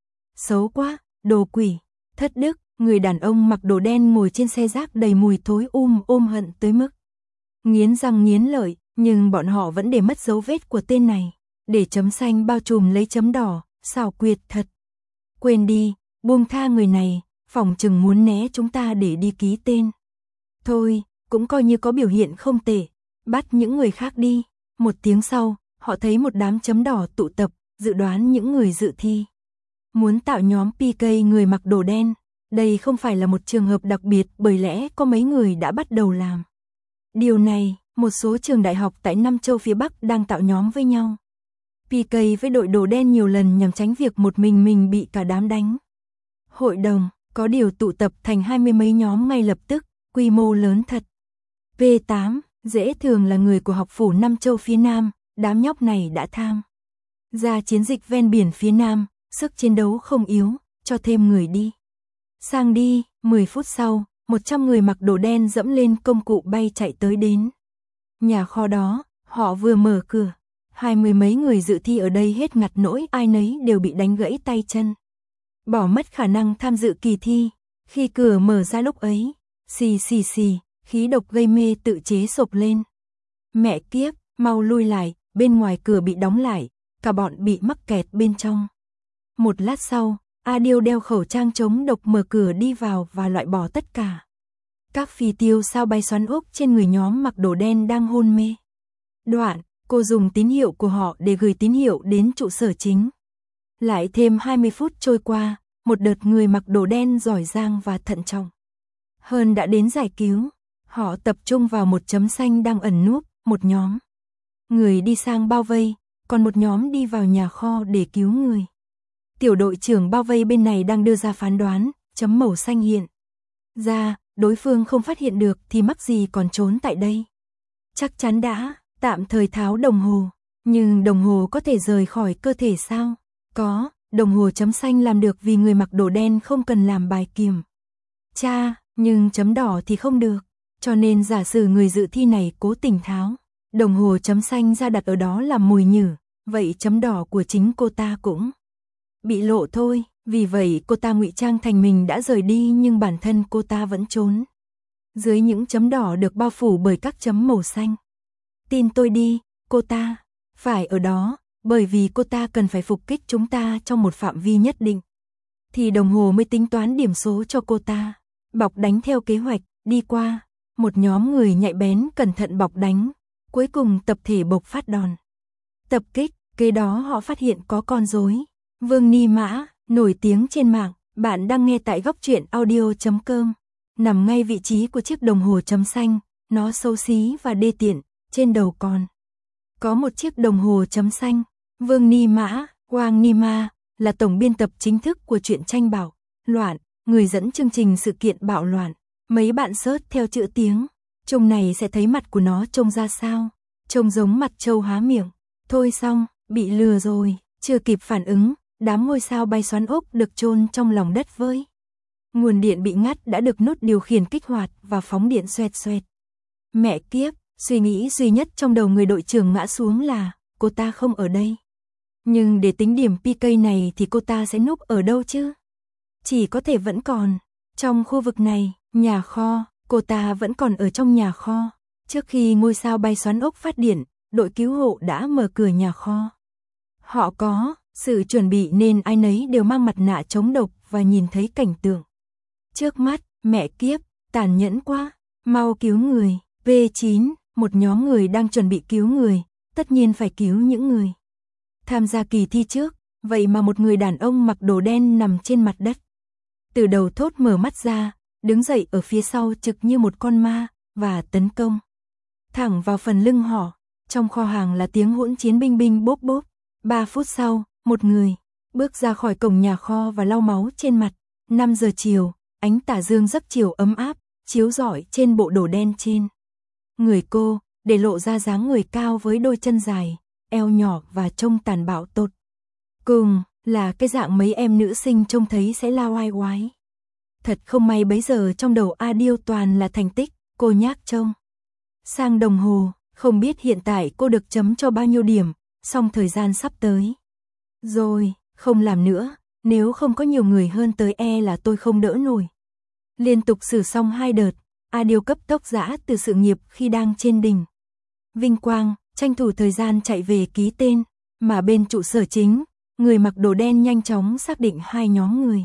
Xấu quá, đồ quỷ, thất đức. Người đàn ông mặc đồ đen ngồi trên xe rác đầy mùi thối um ôm hận tới mức nghiến răng nghiến lợi, nhưng bọn họ vẫn để mất dấu vết của tên này, để chấm xanh bao trùm lấy chấm đỏ, xảo quyệt thật. Quên đi, buông tha người này, phỏng chừng muốn né chúng ta để đi ký tên. Thôi, cũng coi như có biểu hiện không tệ, bắt những người khác đi. Một tiếng sau, họ thấy một đám chấm đỏ tụ tập, dự đoán những người dự thi muốn tạo nhóm pê ca người mặc đồ đen. Đây không phải là một trường hợp đặc biệt, bởi lẽ có mấy người đã bắt đầu làm điều này. Một số trường đại học tại năm châu phía Bắc đang tạo nhóm với nhau pê ca với đội đồ đen nhiều lần nhằm tránh việc một mình mình bị cả đám đánh. Hội đồng, có điều tụ tập thành hai mươi mấy nhóm ngay lập tức, quy mô lớn thật. P tám, dễ thường là người của học phủ năm châu phía Nam, đám nhóc này đã tham gia chiến dịch ven biển phía Nam, sức chiến đấu không yếu, cho thêm người đi. Sang đi, mười phút sau, một trăm người mặc đồ đen dẫm lên công cụ bay chạy tới đến nhà kho đó. Họ vừa mở cửa, hai mươi mấy người dự thi ở đây hết ngặt nỗi ai nấy đều bị đánh gãy tay chân, bỏ mất khả năng tham dự kỳ thi. Khi cửa mở ra lúc ấy, xì xì xì, khí độc gây mê tự chế sộc lên. Mẹ kiếp, mau lui lại, bên ngoài cửa bị đóng lại, cả bọn bị mắc kẹt bên trong. Một lát sau, Adil đeo khẩu trang chống độc mở cửa đi vào và loại bỏ tất cả các phi tiêu sao bay xoắn ốc trên người nhóm mặc đồ đen đang hôn mê. Đoạn, cô dùng tín hiệu của họ để gửi tín hiệu đến trụ sở chính. Lại thêm hai mươi phút trôi qua, một đợt người mặc đồ đen giỏi giang và thận trọng hơn đã đến giải cứu. Họ tập trung vào một chấm xanh đang ẩn núp, một nhóm người đi sang bao vây, còn một nhóm đi vào nhà kho để cứu người. Tiểu đội trưởng bao vây bên này đang đưa ra phán đoán, chấm màu xanh hiện ra, đối phương không phát hiện được thì mắc gì còn trốn tại đây. Chắc chắn đã tạm thời tháo đồng hồ, nhưng đồng hồ có thể rời khỏi cơ thể sao? Có, đồng hồ chấm xanh làm được vì người mặc đồ đen không cần làm bài kiểm tra, nhưng chấm đỏ thì không được, cho nên giả sử người dự thi này cố tình tháo đồng hồ chấm xanh ra đặt ở đó làm mồi nhử, vậy chấm đỏ của chính cô ta cũng bị lộ thôi. Vì vậy cô ta ngụy trang thành mình đã rời đi nhưng bản thân cô ta vẫn trốn dưới những chấm đỏ được bao phủ bởi các chấm màu xanh. Tin tôi đi, cô ta phải ở đó, bởi vì cô ta cần phải phục kích chúng ta trong một phạm vi nhất định. Thì đồng hồ mới tính toán điểm số cho cô ta. Bọc đánh theo kế hoạch, đi qua. Một nhóm người nhạy bén cẩn thận bọc đánh. Cuối cùng tập thể bộc phát đòn tập kích, kế đó họ phát hiện có con rối. Vương Ni Mã, nổi tiếng trên mạng, bạn đang nghe tại góc truyện audio chấm com. Nằm ngay vị trí của chiếc đồng hồ chấm xanh, nó xấu xí và đê tiện, trên đầu còn có một chiếc đồng hồ chấm xanh. Vương Ni Mã, Wang Nima, là tổng biên tập chính thức của truyện tranh bạo loạn, người dẫn chương trình sự kiện bạo loạn. Mấy bạn search theo chữ tiếng Trung này sẽ thấy mặt của nó trông ra sao? Trông giống mặt trâu há miệng. Thôi xong, bị lừa rồi, chưa kịp phản ứng, đám ngôi sao bay xoắn ốc được chôn trong lòng đất với. Nguồn điện bị ngắt đã được nút điều khiển kích hoạt và phóng điện xoẹt xoẹt. Mẹ kiếp, suy nghĩ duy nhất trong đầu người đội trưởng ngã xuống là, cô ta không ở đây. Nhưng để tính điểm pê ca này thì cô ta sẽ núp ở đâu chứ? Chỉ có thể vẫn còn trong khu vực này, nhà kho, cô ta vẫn còn ở trong nhà kho. Trước khi ngôi sao bay xoắn ốc phát điện, đội cứu hộ đã mở cửa nhà kho. Họ có sự chuẩn bị nên ai nấy đều mang mặt nạ chống độc và nhìn thấy cảnh tượng trước mắt. Mẹ kiếp, tàn nhẫn quá, mau cứu người. V chín, một nhóm người đang chuẩn bị cứu người, tất nhiên phải cứu những người tham gia kỳ thi trước, vậy mà một người đàn ông mặc đồ đen nằm trên mặt đất. Từ đầu thốt mở mắt ra, đứng dậy ở phía sau trực như một con ma, và tấn công thẳng vào phần lưng họ. Trong kho hàng là tiếng hỗn chiến binh binh bốp bốp. Ba phút sau, một người bước ra khỏi cổng nhà kho và lau máu trên mặt. Năm giờ chiều, ánh tà dương giấc chiều ấm áp, chiếu rọi trên bộ đồ đen trên người cô, để lộ ra dáng người cao với đôi chân dài, eo nhỏ và trông tàn bạo tột. Cùng là cái dạng mấy em nữ sinh trông thấy sẽ la oai oái. Thật không may bấy giờ trong đầu Adil toàn là thành tích, cô nhác trông sang đồng hồ, không biết hiện tại cô được chấm cho bao nhiêu điểm, song thời gian sắp tới rồi, không làm nữa, nếu không có nhiều người hơn tới e là tôi không đỡ nổi. Liên tục xử xong hai đợt, Adil cấp tốc giã từ sự nghiệp khi đang trên đỉnh vinh quang, tranh thủ thời gian chạy về ký tên, mà bên trụ sở chính, người mặc đồ đen nhanh chóng xác định hai nhóm người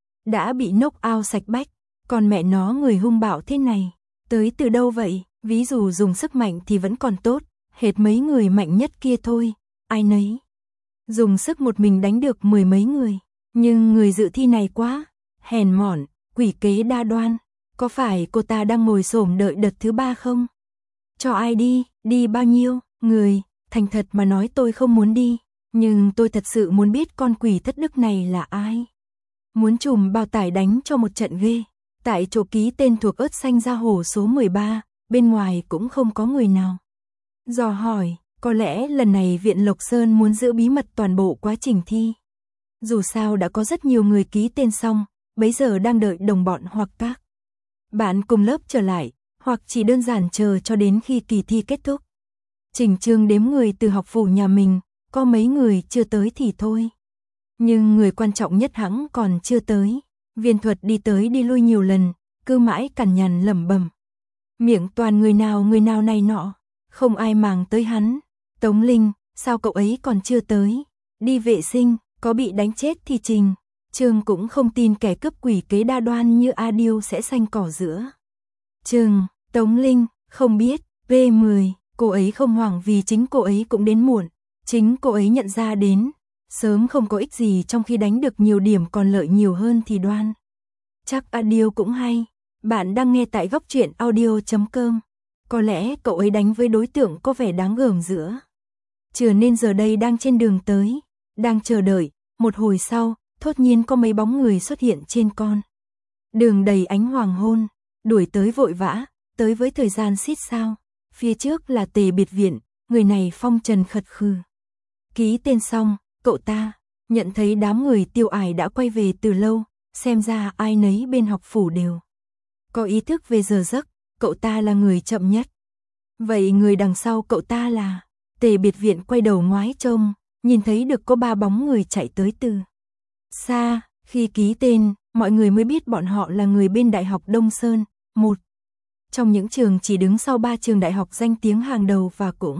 đã bị knock out sạch bách. Còn mẹ nó người hung bạo thế này, tới từ đâu vậy? Ví dụ dùng sức mạnh thì vẫn còn tốt, hệt mấy người mạnh nhất kia thôi, ai nấy dùng sức một mình đánh được mười mấy người. Nhưng người dự thi này quá hèn mọn, quỷ kế đa đoan. Có phải cô ta đang ngồi xổm đợi đợt thứ ba không? Cho ai đi, đi bao nhiêu người? Thành thật mà nói tôi không muốn đi, nhưng tôi thật sự muốn biết con quỷ thất đức này là ai. Muốn trùm bao tải đánh cho một trận ghê. Tại chỗ ký tên thuộc ớt xanh ra hồ số mười ba, bên ngoài cũng không có người nào dò hỏi, có lẽ lần này Viện Lộc Sơn muốn giữ bí mật toàn bộ quá trình thi. Dù sao đã có rất nhiều người ký tên xong, bấy giờ đang đợi đồng bọn hoặc các bạn cùng lớp trở lại, hoặc chỉ đơn giản chờ cho đến khi kỳ thi kết thúc. Chỉnh Trương đếm người từ học phủ nhà mình, có mấy người chưa tới thì thôi. Nhưng người quan trọng nhất hẳn còn chưa tới. Viên Thuật đi tới đi lui nhiều lần, cứ mãi cằn nhằn lẩm bẩm. Miệng toàn người nào người nào này nọ, không ai màng tới hắn. Tống Linh, sao cậu ấy còn chưa tới? Đi vệ sinh, có bị đánh chết thì Trình. Trương cũng không tin kẻ cướp quỷ kế đa đoan như A Điêu sẽ xanh cỏ giữa. Trương, Tống Linh, không biết, P mười, cô ấy không hoảng vì chính cô ấy cũng đến muộn. Chính cô ấy nhận ra đến, sớm không có ích gì trong khi đánh được nhiều điểm còn lợi nhiều hơn thì đoan. Chắc A Điêu cũng hay. Bạn đang nghe tại góc truyện audio chấm com. Có lẽ cậu ấy đánh với đối tượng có vẻ đáng gờm giữa. Chưa nên giờ đây đang trên đường tới. Đang chờ đợi, một hồi sau, thốt nhiên có mấy bóng người xuất hiện trên con đường đầy ánh hoàng hôn, đuổi tới vội vã, tới với thời gian xít sao. Phía trước là Tề Biệt Viện, người này phong trần khật khư. Ký tên xong, cậu ta nhận thấy đám người Tiêu Ải đã quay về từ lâu, xem ra ai nấy bên học phủ đều có ý thức về giờ giấc, cậu ta là người chậm nhất. Vậy người đằng sau cậu ta là? Tề Biệt Viện quay đầu ngoái trông, nhìn thấy được có ba bóng người chạy tới từ xa, khi ký tên, mọi người mới biết bọn họ là người bên Đại học Đông Sơn, một trong những trường chỉ đứng sau ba trường đại học danh tiếng hàng đầu và cũng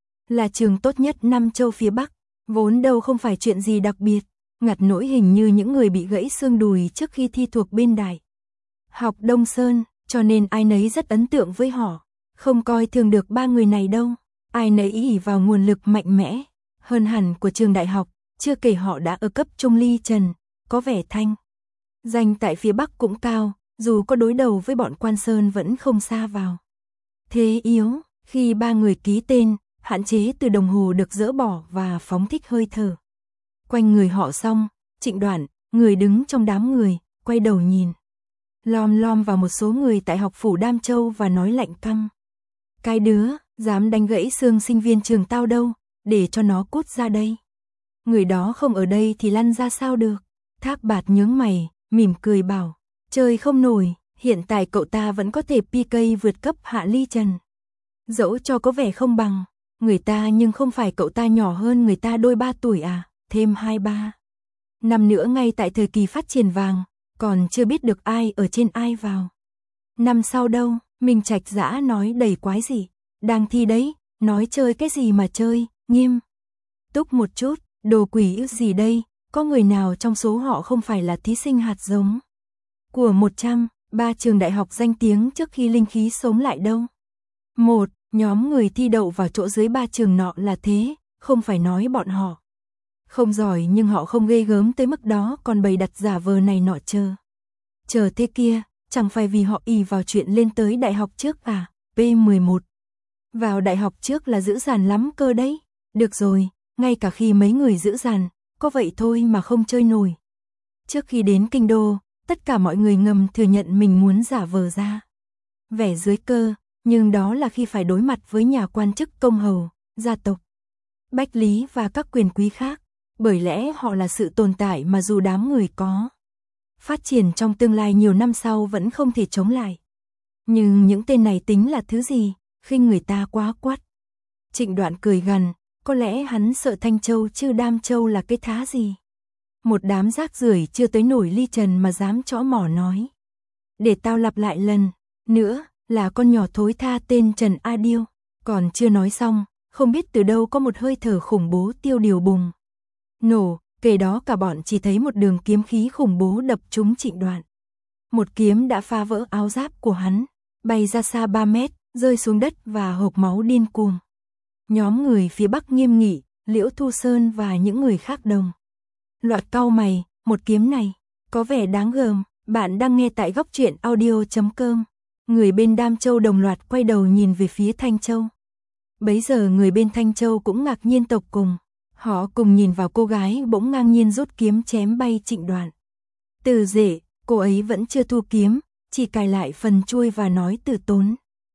là trường tốt nhất năm châu phía Bắc, vốn đâu không phải chuyện gì đặc biệt, ngặt nỗi hình như những người bị gãy xương đùi trước khi thi thuộc bên Đại học Đông Sơn, cho nên ai nấy rất ấn tượng với họ, không coi thường được ba người này đâu, ai nấy ỷ vào nguồn lực mạnh mẽ hơn hẳn của trường đại học, chưa kể họ đã ở cấp trung ly trần, có vẻ thanh danh tại phía Bắc cũng cao, dù có đối đầu với bọn Quan Sơn vẫn không xa vào. Thế yếu, khi ba người ký tên, hạn chế từ đồng hồ được dỡ bỏ và phóng thích hơi thở quanh người họ xong, Trịnh Đoạn, người đứng trong đám người, quay đầu nhìn lom lom vào một số người tại học phủ Đam Châu và nói lạnh căm. Cái đứa, dám đánh gãy xương sinh viên trường tao đâu, để cho nó cút ra đây. Người đó không ở đây thì lăn ra sao được. Thác Bạt nhướng mày, mỉm cười bảo, chơi không nổi, hiện tại cậu ta vẫn có thể pê ca vượt cấp Hạ Ly Trần. Dẫu cho có vẻ không bằng người ta nhưng không phải cậu ta nhỏ hơn người ta đôi ba tuổi à, thêm hai ba năm nữa ngay tại thời kỳ phát triển vàng, còn chưa biết được ai ở trên ai vào. Năm sau đâu, Minh Trạch Dã nói đầy quái gì, đang thi đấy, nói chơi cái gì mà chơi, nghiêm túc một chút, đồ quỷ ức gì đây, có người nào trong số họ không phải là thí sinh hạt giống của một trăm ba trường đại học danh tiếng trước khi linh khí sống lại đâu. Một, nhóm người thi đậu vào chỗ dưới ba trường nọ là thế, không phải nói bọn họ không giỏi nhưng họ không ghê gớm tới mức đó còn bày đặt giả vờ này nọ chờ. Chờ thế kia, chẳng phải vì họ ỷ vào chuyện lên tới đại học trước à, P mười một. Vào đại học trước là dữ dằn lắm cơ đấy. Được rồi, ngay cả khi mấy người dữ dằn, có vậy thôi mà không chơi nổi. Trước khi đến kinh đô, tất cả mọi người ngầm thừa nhận mình muốn giả vờ ra vẻ dưới cơ, nhưng đó là khi phải đối mặt với nhà quan chức công hầu, gia tộc, bách lý và các quyền quý khác, bởi lẽ họ là sự tồn tại mà dù đám người có phát triển trong tương lai nhiều năm sau vẫn không thể chống lại. Nhưng những tên này tính là thứ gì, khinh người ta quá quát. Trịnh Đoạn cười gằn, có lẽ hắn sợ Thanh Châu chứ Đam Châu là cái thá gì. Một đám rác rưởi chưa tới nổi ly trần mà dám chõ mỏ nói. Để tao lặp lại lần nữa, là con nhỏ thối tha tên Trần A Điêu. Còn chưa nói xong, không biết từ đâu có một hơi thở khủng bố tiêu điều bùng nổ, kể đó cả bọn chỉ thấy một đường kiếm khí khủng bố đập trúng Trịnh Đoạn. Một kiếm đã phá vỡ áo giáp của hắn, bay ra xa ba mét, rơi xuống đất và hộc máu điên cuồng. Nhóm người phía Bắc nghiêm nghị, Liễu Thu Sơn và những người khác đồng loạt cau mày, một kiếm này có vẻ đáng gờm. Bạn đang nghe tại góc truyện audio chấm com. Người bên Đam Châu đồng loạt quay đầu nhìn về phía Thanh Châu. Bấy giờ người bên Thanh Châu cũng ngạc nhiên tột cùng. Họ cùng nhìn vào cô gái bỗng ngang nhiên rút kiếm chém bay Trịnh Đoạn. Từ rể, cô ấy vẫn chưa thu kiếm, chỉ cài lại phần chuôi và nói từ tốn.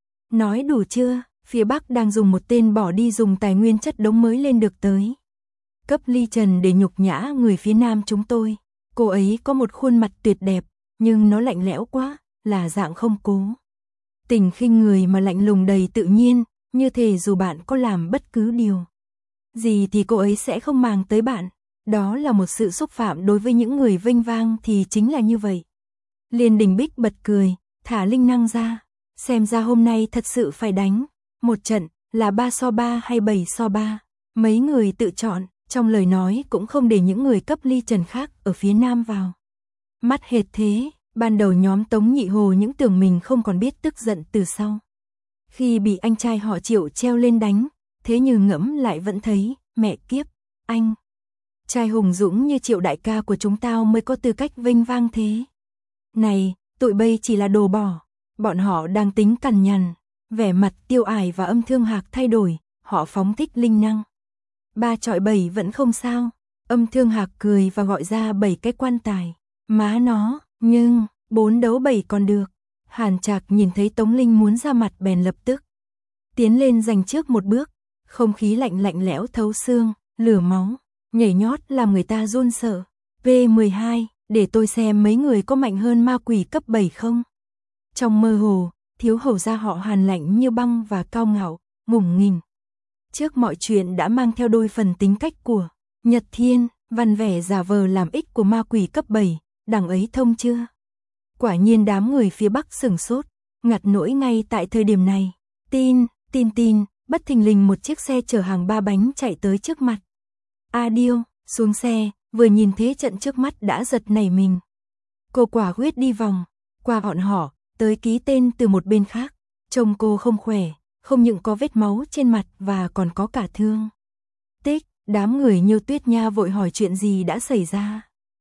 Nói đủ chưa, phía Bắc đang dùng một tên bỏ đi dùng tài nguyên chất đống mới lên được tới cấp ly trần để nhục nhã người phía Nam chúng tôi. Cô ấy có một khuôn mặt tuyệt đẹp, nhưng nó lạnh lẽo quá, là dạng không cố tình khinh người mà lạnh lùng đầy tự nhiên, như thể dù bạn có làm bất cứ điều gì thì cô ấy sẽ không màng tới bạn. Đó là một sự xúc phạm đối với những người vinh vang thì chính là như vậy. Liên Đình Bích bật cười, thả linh năng ra, xem ra hôm nay thật sự phải đánh một trận, là ba so ba hay bảy so ba. Mấy người tự chọn, trong lời nói cũng không để những người cấp ly trần khác ở phía nam vào. Mắt hệt thế, ban đầu nhóm Tống Nhị Hồ những tưởng mình không còn biết tức giận từ sau. Khi bị anh trai họ Triệu treo lên đánh, thế nhưng ngẫm lại vẫn thấy, mẹ kiếp, anh trai hùng dũng như Triệu đại ca của chúng tao mới có tư cách vinh vang thế. Này, tụi bây chỉ là đồ bỏ, bọn họ đang tính cằn nhằn, vẻ mặt Tiêu Ải và Âm Thương Hạc thay đổi, họ phóng thích linh năng. Ba chọi bảy vẫn không sao, Âm Thương Hạc cười và gọi ra bảy cái quan tài, má nó, nhưng, bốn đấu bảy còn được. Hàn Trạc nhìn thấy Tống Linh muốn ra mặt bèn lập tức tiến lên giành trước một bước, không khí lạnh lạnh lẽo thấu xương, lửa máu, nhảy nhót làm người ta run sợ. V mười hai, để tôi xem mấy người có mạnh hơn ma quỷ cấp bảy không. Trong mơ hồ, thiếu hầu gia họ Hàn lạnh như băng và cao ngạo, ngủng nghình. Trước mọi chuyện đã mang theo đôi phần tính cách của Nhật Thiên, văn vẻ giả vờ làm ích của ma quỷ cấp bảy, đằng ấy thông chưa? Quả nhiên đám người phía Bắc sửng sốt, ngặt nỗi ngay tại thời điểm này. Tin, tin tin, bất thình lình một chiếc xe chở hàng ba bánh chạy tới trước mặt. A Điêu, xuống xe, vừa nhìn thế trận trước mắt đã giật nảy mình. Cô quả quyết đi vòng, qua bọn họ, tới ký tên từ một bên khác. Trông cô không khỏe, không những có vết máu trên mặt và còn có cả thương tích. Đám người Nhiêu Tuyết Nha vội hỏi chuyện gì đã xảy ra.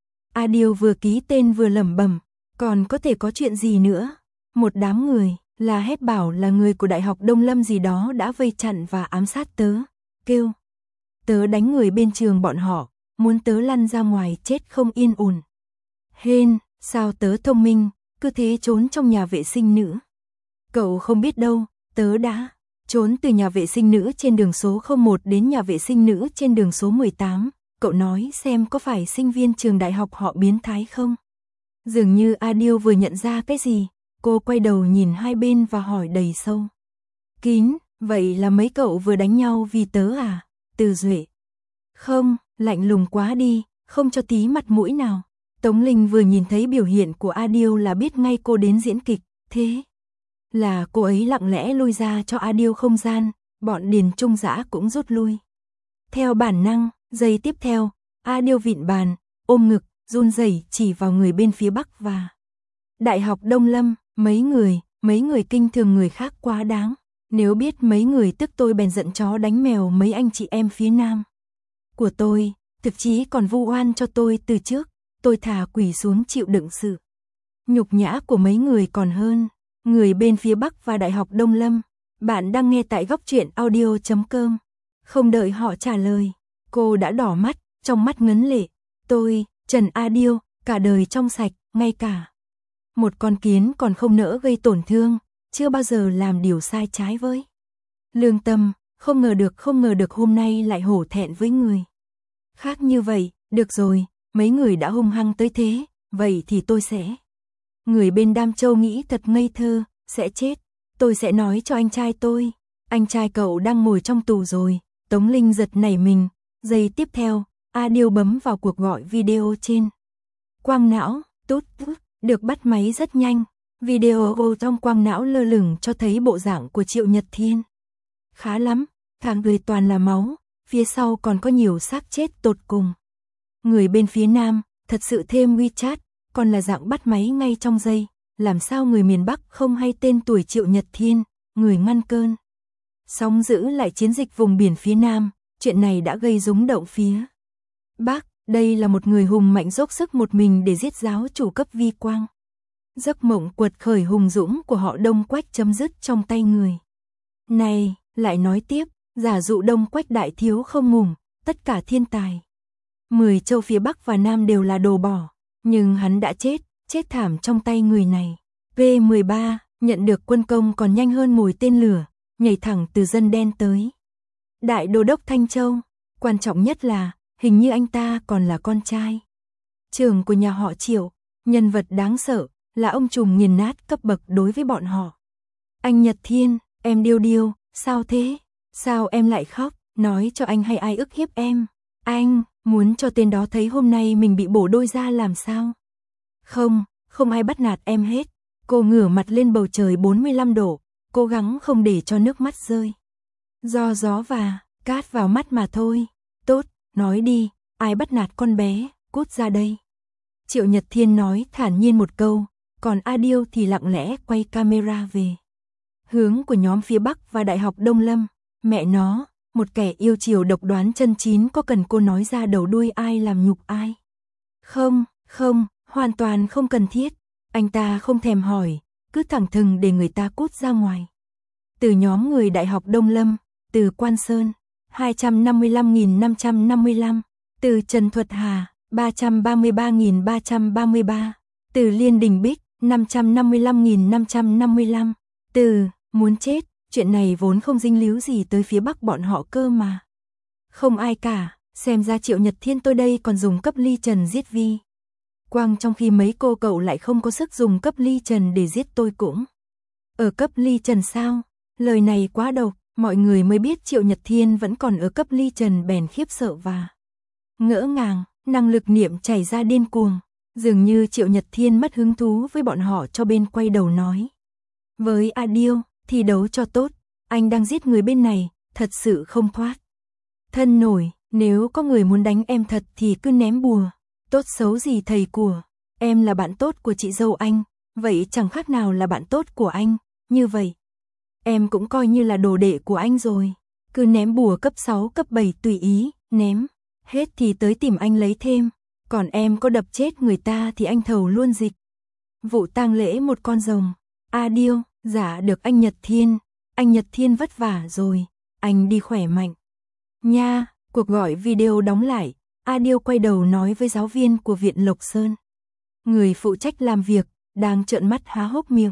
A Điêu vừa ký tên vừa lẩm bẩm, còn có thể có chuyện gì nữa. Một đám người, là hét bảo là người của Đại học Đông Lâm gì đó đã vây chặn và ám sát tớ, kêu tớ đánh người bên trường bọn họ, muốn tớ lăn ra ngoài chết không yên ổn. Hên, sao tớ thông minh, cứ thế trốn trong nhà vệ sinh nữ. Cậu không biết đâu, tớ đã trốn từ nhà vệ sinh nữ trên đường số không một đến nhà vệ sinh nữ trên đường số mười tám. Cậu nói xem có phải sinh viên trường đại học họ biến thái không? Dường như A Điêu vừa nhận ra cái gì, cô quay đầu nhìn hai bên và hỏi đầy sâu kín, vậy là mấy cậu vừa đánh nhau vì tớ à? Từ Duệ. Không, lạnh lùng quá đi, không cho tí mặt mũi nào. Tống Linh vừa nhìn thấy biểu hiện của A Điêu là biết ngay cô đến diễn kịch, thế là cô ấy lặng lẽ lui ra cho A Điêu không gian, bọn Điền Trung Dã cũng rút lui. Theo bản năng, giây tiếp theo, A Điêu vịn bàn, ôm ngực, run rẩy chỉ vào người bên phía Bắc và Đại học Đông Lâm, mấy người, mấy người kinh thường người khác quá đáng. Nếu biết mấy người tức tôi bèn giận chó đánh mèo mấy anh chị em phía Nam của tôi, thực chí còn vu oan cho tôi từ trước, tôi thà quỳ xuống chịu đựng sự nhục nhã của mấy người còn hơn. Người bên phía Bắc và Đại học Đông Lâm, bạn đang nghe tại góc truyện audio chấm com. Không đợi họ trả lời, cô đã đỏ mắt, trong mắt ngấn lệ. Tôi, Trần A Điêu, cả đời trong sạch, ngay cả một con kiến còn không nỡ gây tổn thương, chưa bao giờ làm điều sai trái với lương tâm, không ngờ được không ngờ được hôm nay lại hổ thẹn với người khác như vậy. Được rồi, mấy người đã hung hăng tới thế, vậy thì tôi sẽ. Người bên Đam Châu nghĩ thật ngây thơ, sẽ chết. Tôi sẽ nói cho anh trai tôi, anh trai cậu đang ngồi trong tù rồi. Tống Linh giật nảy mình, giây tiếp theo, A Điêu bấm vào cuộc gọi video trên quang não, tút tút, được bắt máy rất nhanh. Video trong quang não lơ lửng cho thấy bộ dạng của Triệu Nhật Thiên. Khá lắm, cả người toàn là máu, phía sau còn có nhiều xác chết tột cùng. Người bên phía Nam, thật sự thêm WeChat, còn là dạng bắt máy ngay trong giây. Làm sao người miền Bắc không hay tên tuổi Triệu Nhật Thiên, người ngăn cơn sóng giữ lại chiến dịch vùng biển phía Nam, chuyện này đã gây rúng động phía Bắc. Đây là một người hùng mạnh dốc sức một mình để giết giáo chủ cấp Vi Quang. Giấc mộng quật khởi hùng dũng của họ Đông Quách chấm dứt trong tay người này. Lại nói tiếp, giả dụ Đông Quách đại thiếu không ngùng, tất cả thiên tài mười châu phía Bắc và Nam đều là đồ bỏ, nhưng hắn đã chết, chết thảm trong tay người này. V mười ba, nhận được quân công còn nhanh hơn mồi tên lửa, nhảy thẳng từ dân đen tới Đại Đô đốc Thanh Châu. Quan trọng nhất là, hình như anh ta còn là con trai trưởng của nhà họ Triệu, nhân vật đáng sợ, là ông trùm nghiền nát cấp bậc đối với bọn họ. Anh Nhật Thiên, em Điêu Điêu, sao thế? Sao em lại khóc? Nói cho anh hay ai ức hiếp em? Anh, muốn cho tên đó thấy hôm nay mình bị bổ đôi ra làm sao? Không, không ai bắt nạt em hết. Cô ngửa mặt lên bầu trời bốn mươi lăm độ, cố gắng không để cho nước mắt rơi. Do gió và Cát vào mắt mà thôi. Tốt, nói đi, ai bắt nạt con bé, cút ra đây. Triệu Nhật Thiên nói thản nhiên một câu, còn A Điêu thì lặng lẽ quay camera về hướng của nhóm phía Bắc và Đại học Đông Lâm. Mẹ nó, một kẻ yêu chiều độc đoán chân chín có cần cô nói ra đầu đuôi ai làm nhục ai? Không, không, hoàn toàn không cần thiết. Anh ta không thèm hỏi, cứ thẳng thừng để người ta cút ra ngoài. Từ nhóm người Đại học Đông Lâm, từ Quan Sơn, hai trăm năm mươi lăm nghìn năm trăm năm mươi lăm, từ Trần Thuật Hà, ba trăm ba mươi ba nghìn ba trăm ba mươi ba, từ Liên Đình Bích, năm trăm năm mươi lăm nghìn năm trăm năm mươi lăm, từ muốn chết, chuyện này vốn không dính líu gì tới phía Bắc bọn họ cơ mà. Không ai cả, xem ra Triệu Nhật Thiên tôi đây còn dùng cấp ly trần giết Vi Quang, trong khi mấy cô cậu lại không có sức dùng cấp ly trần để giết tôi cũng. Ở cấp ly trần sao? Lời này quá độc, mọi người mới biết Triệu Nhật Thiên vẫn còn ở cấp ly trần bèn khiếp sợ và ngỡ ngàng, năng lực niệm chảy ra điên cuồng. Dường như Triệu Nhật Thiên mất hứng thú với bọn họ cho bên quay đầu nói. Với A Điêu, thì đấu cho tốt, anh đang giết người bên này, thật sự không thoát thân nổi, nếu có người muốn đánh em thật thì cứ ném bùa, tốt xấu gì thầy của, em là bạn tốt của chị dâu anh, vậy chẳng khác nào là bạn tốt của anh, như vậy. Em cũng coi như là đồ đệ của anh rồi, cứ ném bùa cấp sáu cấp bảy tùy ý, ném, hết thì tới tìm anh lấy thêm, còn em có đập chết người ta thì anh thầu luôn dịch. Vụ tang lễ một con rồng, A Điêu, giả được anh Nhật Thiên, anh Nhật Thiên vất vả rồi, anh đi khỏe mạnh. Nha, cuộc gọi video đóng lại, A Điêu quay đầu nói với giáo viên của Viện Lộc Sơn. Người phụ trách làm việc, đang trợn mắt há hốc miệng.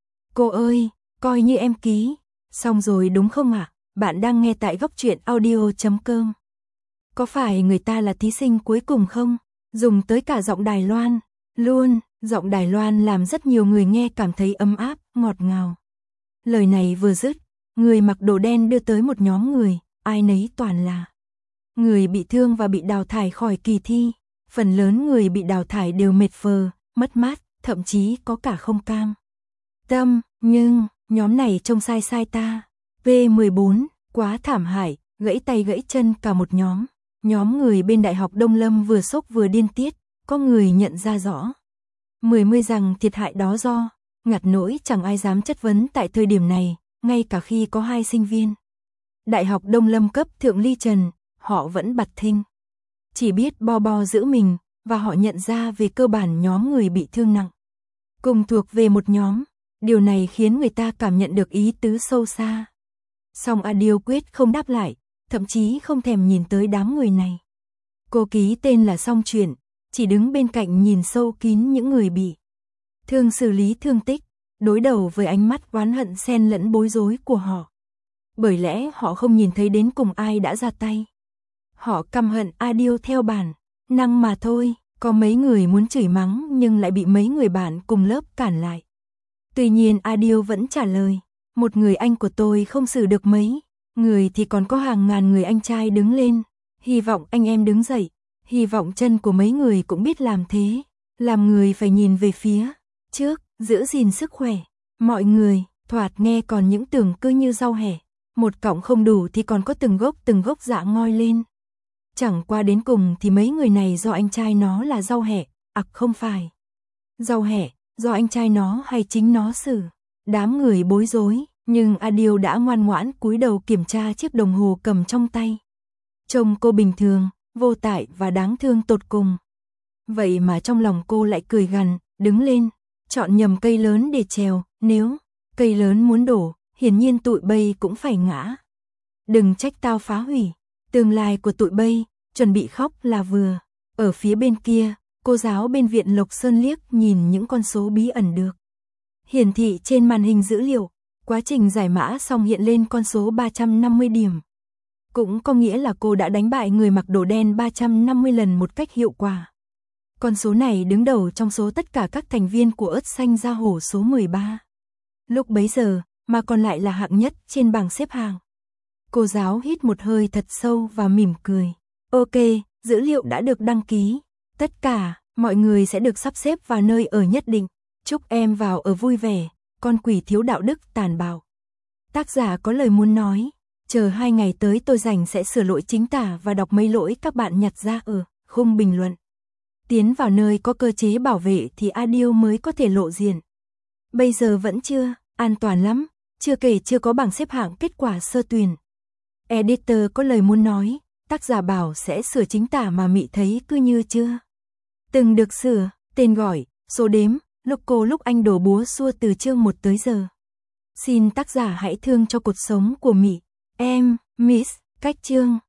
Cô ơi, coi như em ký, xong rồi đúng không ạ? À? Bạn đang nghe tại góc truyện audio chấm com. Có phải người ta là thí sinh cuối cùng không? Dùng tới cả giọng Đài Loan, luôn, giọng Đài Loan làm rất nhiều người nghe cảm thấy ấm áp, ngọt ngào. Lời này vừa dứt, người mặc đồ đen đưa tới một nhóm người, ai nấy toàn là người bị thương và bị đào thải khỏi kỳ thi. Phần lớn người bị đào thải đều mệt phờ, mất mát, thậm chí có cả không cam tâm, nhưng nhóm này trông sai sai ta. V mười bốn, quá thảm hại, gãy tay gãy chân cả một nhóm. Nhóm người bên Đại học Đông Lâm vừa sốc vừa điên tiết, có người nhận ra rõ. Mười mươi rằng thiệt hại đó do, ngặt nỗi chẳng ai dám chất vấn tại thời điểm này, ngay cả khi có hai sinh viên Đại học Đông Lâm cấp thượng ly trần, họ vẫn bặt thinh. Chỉ biết bo bo giữ mình, và họ nhận ra về cơ bản nhóm người bị thương nặng cùng thuộc về một nhóm, điều này khiến người ta cảm nhận được ý tứ sâu xa. Song A Điêu quyết không đáp lại, thậm chí không thèm nhìn tới đám người này. Cô ký tên là xong chuyện, chỉ đứng bên cạnh nhìn sâu kín những người bị thương xử lý thương tích, đối đầu với ánh mắt oán hận xen lẫn bối rối của họ. Bởi lẽ họ không nhìn thấy đến cùng ai đã ra tay. Họ căm hận A Điêu theo bản năng mà thôi, có mấy người muốn chửi mắng nhưng lại bị mấy người bạn cùng lớp cản lại. Tuy nhiên A Điêu vẫn trả lời, một người anh của tôi không xử được mấy người thì còn có hàng ngàn người anh trai đứng lên, hy vọng anh em đứng dậy, hy vọng chân của mấy người cũng biết làm thế, làm người phải nhìn về phía trước, giữ gìn sức khỏe. Mọi người, thoạt nghe còn những tưởng cứ như rau hẻ, một cọng không đủ thì còn có từng gốc từng gốc dạ ngoi lên. Chẳng qua đến cùng thì mấy người này do anh trai nó là rau hẻ, ặc à không phải rau hẻ, do anh trai nó hay chính nó xử. Đám người bối rối, nhưng A Điêu đã ngoan ngoãn cúi đầu kiểm tra chiếc đồng hồ cầm trong tay. Trông cô bình thường, vô tại và đáng thương tột cùng. Vậy mà trong lòng cô lại cười gằn, đứng lên, chọn nhầm cây lớn để trèo, nếu cây lớn muốn đổ, hiển nhiên tụi bay cũng phải ngã. Đừng trách tao phá hủy tương lai của tụi bay, chuẩn bị khóc là vừa. Ở phía bên kia, cô giáo bên Viện Lộc Sơn liếc nhìn những con số bí ẩn được hiển thị trên màn hình dữ liệu. Quá trình giải mã xong hiện lên con số ba trăm năm mươi điểm. Cũng có nghĩa là cô đã đánh bại người mặc đồ đen ba trăm năm mươi lần một cách hiệu quả. Con số này đứng đầu trong số tất cả các thành viên của ớt xanh da hổ số mười ba. Lúc bấy giờ, mà còn lại là hạng nhất trên bảng xếp hạng. Cô giáo hít một hơi thật sâu và mỉm cười. Ok, dữ liệu đã được đăng ký. Tất cả, mọi người sẽ được sắp xếp vào nơi ở nhất định. Chúc em vào ở vui vẻ, con quỷ thiếu đạo đức tàn bạo. Tác giả có lời muốn nói. Chờ hai ngày tới tôi rảnh sẽ sửa lỗi chính tả và đọc mấy lỗi các bạn nhặt ra ở khung bình luận. Tiến vào nơi có cơ chế bảo vệ thì audio mới có thể lộ diện. Bây giờ vẫn chưa, an toàn lắm, chưa kể chưa có bảng xếp hạng kết quả sơ tuyển. Editor có lời muốn nói, tác giả bảo sẽ sửa chính tả mà Mị thấy cứ như chưa từng được sửa, tên gọi, số đếm, logo lúc anh đổ búa xua từ chương một tới giờ. Xin tác giả hãy thương cho cuộc sống của Mị, em, Miss, cách chương.